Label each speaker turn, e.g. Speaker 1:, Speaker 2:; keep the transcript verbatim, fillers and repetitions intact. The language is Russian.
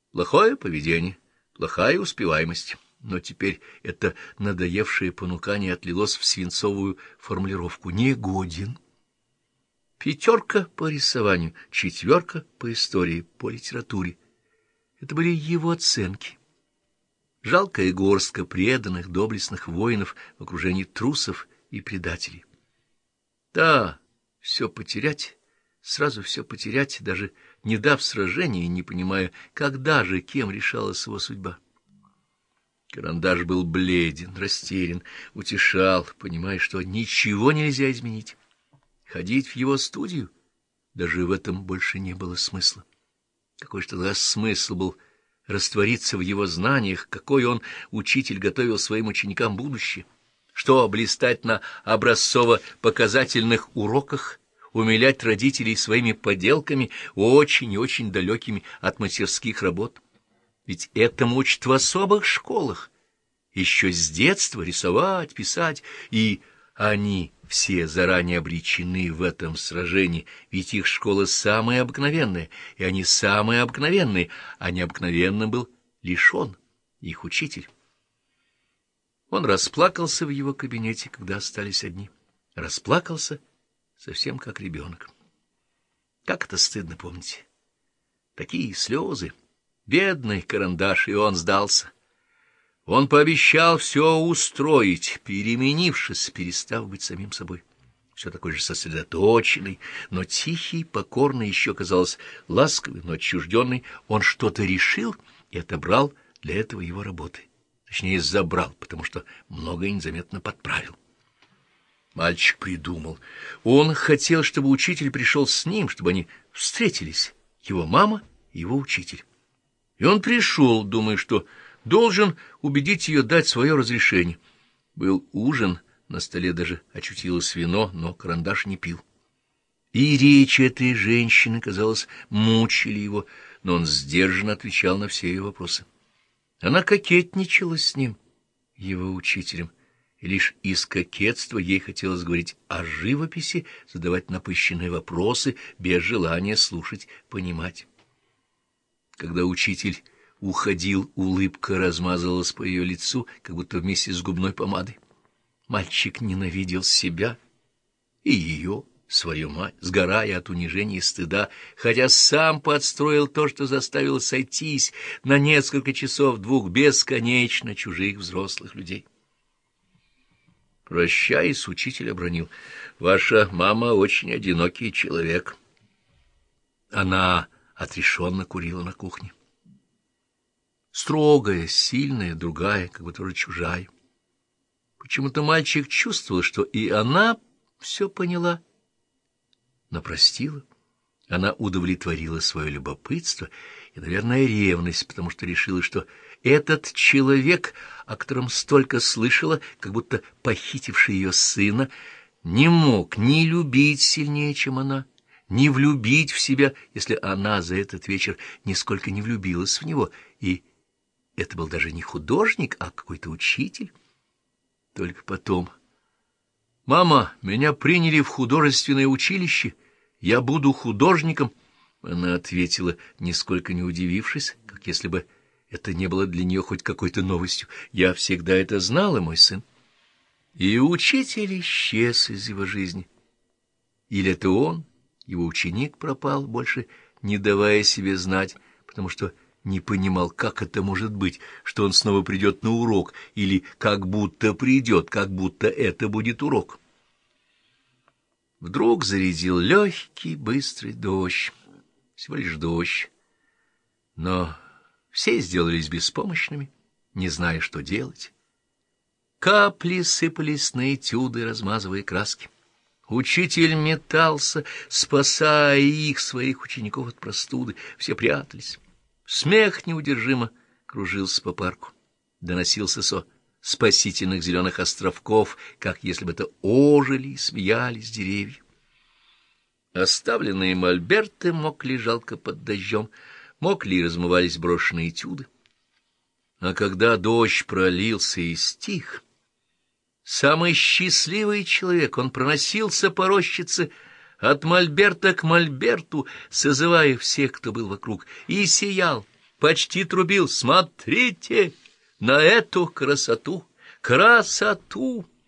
Speaker 1: Плохое поведение, плохая успеваемость. Но теперь это надоевшее понукание отлилось в свинцовую формулировку «негоден». Пятерка по рисованию, четверка по истории, по литературе. Это были его оценки. Жалкая горстка преданных, доблестных воинов в окружении трусов и предателей. Да, все потерять, сразу все потерять, даже не дав сражения, не понимая, когда же, кем решалась его судьба. Карандаш был бледен, растерян, утешал, понимая, что ничего нельзя изменить. Ходить в его студию, даже в этом больше не было смысла. Какой же тогда смысл был раствориться в его знаниях, какой он, учитель, готовил своим ученикам будущее? Что блистать на образцово-показательных уроках, умилять родителей своими поделками, очень и очень далекими от мастерских работ? Ведь этому учат в особых школах, еще с детства рисовать, писать, и они все заранее обречены в этом сражении, ведь их школа самая обыкновенная, и они самые обыкновенные, а необыкновенным был лишь он, их учитель. Он расплакался в его кабинете, когда остались одни. Расплакался совсем как ребенок. Как это стыдно помнить. Такие слезы. Бедный Карандаш, и он сдался. Он пообещал все устроить, переменившись, перестав быть самим собой. Все такой же сосредоточенный, но тихий, покорный, еще, казалось, ласковый, но отчужденный. Он что-то решил и отобрал для этого его работы. Точнее, забрал, потому что многое незаметно подправил. Мальчик придумал. Он хотел, чтобы учитель пришел с ним, чтобы они встретились, его мама и его учитель. И он пришел, думая, что должен убедить ее дать свое разрешение. Был ужин, на столе даже очутилось вино, но Карандаш не пил. И речи этой женщины, казалось, мучили его, но он сдержанно отвечал на все ее вопросы. Она кокетничала с ним, его учителем, и лишь из кокетства ей хотелось говорить о живописи, задавать напыщенные вопросы, без желания слушать, понимать. Когда учитель уходил, улыбка размазалась по ее лицу, как будто вместе с губной помадой. Мальчик ненавидел себя и ее, свою мать, сгорая от унижения и стыда, хотя сам подстроил то, что заставил сойтись на несколько часов двух бесконечно чужих взрослых людей. Прощаясь, учитель обронил: «Ваша мама очень одинокий человек». Она отрешенно курила на кухне. Строгая, сильная, другая, как бы тоже чужая. Почему-то мальчик чувствовал, что и она все поняла, но простила. Она удовлетворила свое любопытство и, наверное, ревность, потому что решила, что этот человек, о котором столько слышала, как будто похитивший ее сына, не мог ни любить сильнее, чем она, ни влюбить в себя, если она за этот вечер нисколько не влюбилась в него, и это был даже не художник, а какой-то учитель. Только потом: «Мама, меня приняли в художественное училище, я буду художником», — она ответила, нисколько не удивившись, как если бы это не было для нее хоть какой-то новостью. «Я всегда это знала, мой сын». И учитель исчез из его жизни. Или это он, его ученик, пропал, больше не давая себе знать, потому что не понимал, как это может быть, что он снова придет на урок, или как будто придет, как будто это будет урок. Вдруг зарядил легкий, быстрый дождь, всего лишь дождь, но все сделались беспомощными, не зная, что делать. Капли сыпались на этюды, размазывая краски. Учитель метался, спасая их, своих учеников, от простуды. Все прятались. Смех неудержимо кружился по парку. Доносился со спасительных зеленых островков, как если бы это ожили и смеялись деревья. Оставленные мольберты мокли жалко под дождем, мокли и размывались брошенные этюды. А когда дождь пролился и стих, самый счастливый человек, он проносился по рощице от мольберта к мольберту, созывая всех, кто был вокруг, и сиял, почти трубил: «Смотрите на эту красоту! Красоту!»